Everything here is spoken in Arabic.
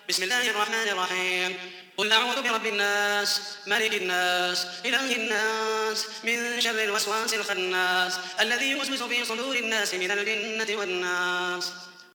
بسم الله الرحمن الرحيم. قل أعوذ برب الناس، ملك الناس، إله الناس، من شر الوسواس الخناس الذي يوسوس في صدور الناس من الجنة والناس.